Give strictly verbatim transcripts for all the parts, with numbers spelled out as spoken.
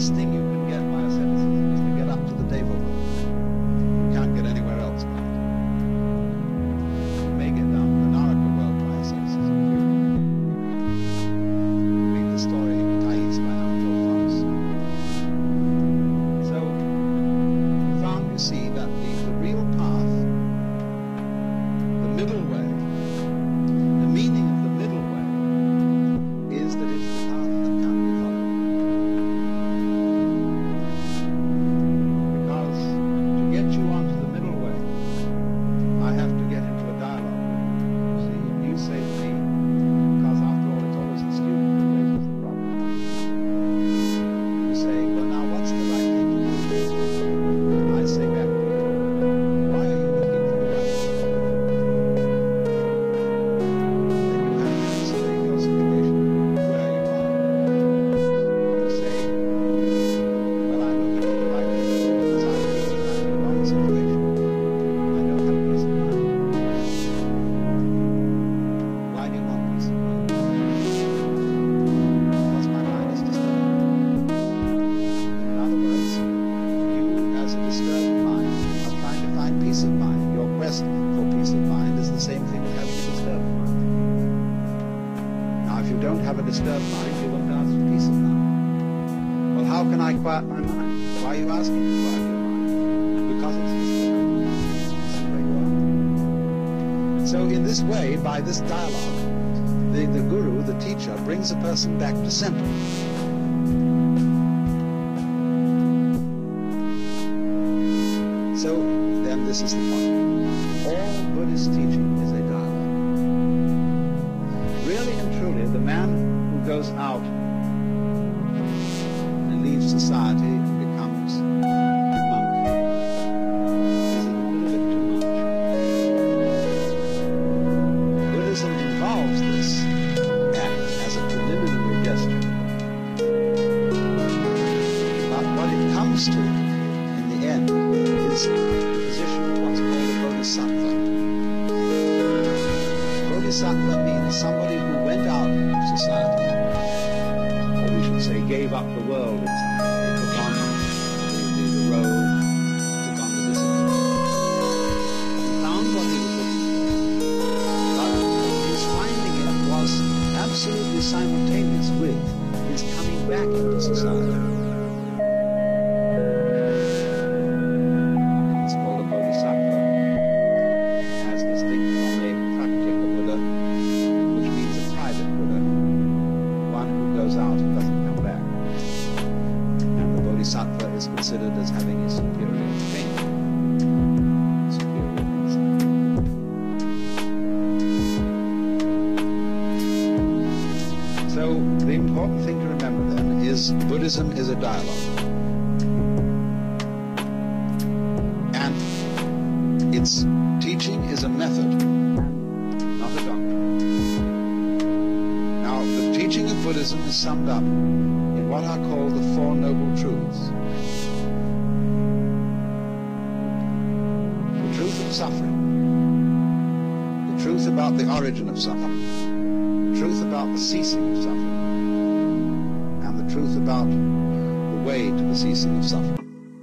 best thing you can get by asceticism is to get up to the Deva world. You can't get anywhere else by it. You may get down to the Naraka world by asceticism. Read the story of Thais by Anatole France. So, we found, you see, that the, the real path, the middle way, the meaning of the middle way, is that it's the path that can be followed. Because to get you onto the middle way, I have to get into a dialogue with you. See, if you say to me, because after all it's always the student who raises the problem, you say, well now what's the right thing to do? And I say back to you, why are you looking for the right thing? Then you have to explain your situation, where you are. You say, well I'm looking for the right thing to do because I feel that I'm in the wrong situation. I don't have peace of mind. Why do you want peace of mind? Because my mind is disturbed. In other words, you as a disturbed mind are trying to find peace of mind. Your quest for peace of mind is the same thing as having a disturbed mind. Now if you don't have a disturbed mind, you won't ask for peace of mind. Well, how can I quiet my mind? Why are you asking to quiet your mind? Because it's disturbed. That's the way you are. So in this way, by this dialogue, the, the guru, the teacher, brings a person back to center. So then this is the point. All Buddhist teaching is a dialogue. Really and truly, the man who goes out and leaves society and becomes a monk is a little bit too much. Buddhism involves this act as a preliminary gesture. But what it comes to in the end is the position of what's called a bodhisattva. Bodhisattva means somebody who went out of society, or we should say gave up the world in some way, took on the, the, the road, took on the discipline. He found what he was looking for. But his finding it was absolutely simultaneous with his coming back into society. It's called a bodhisattva, as distinct from a practical Buddha, which means a private Buddha, one who goes out and doesn't come back. And the bodhisattva is considered as having a superior training, superior insight. So the important thing to remember then is Buddhism is a dialogue. And its teaching is a method, not a doctrine. Now, the teaching of Buddhism is summed up in what are called the Four Noble Truths. The truth of suffering, the truth about the origin of suffering, the truth about the ceasing of suffering, and the truth about the way to the ceasing of suffering.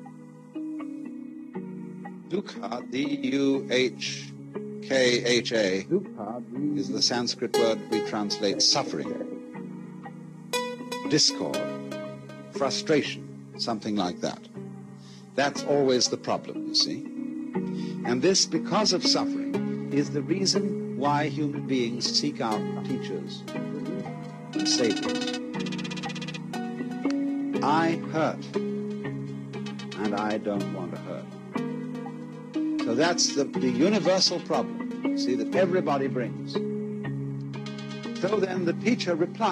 Dukkha, D U H K H A, is the Sanskrit word we translate suffering, discord, frustration, something like that. That's always the problem, you see. And this, because of suffering, is the reason why human beings seek out teachers and saviors. I hurt, and I don't want to hurt. So that's the, the universal problem, see, that everybody brings. So then the teacher replies.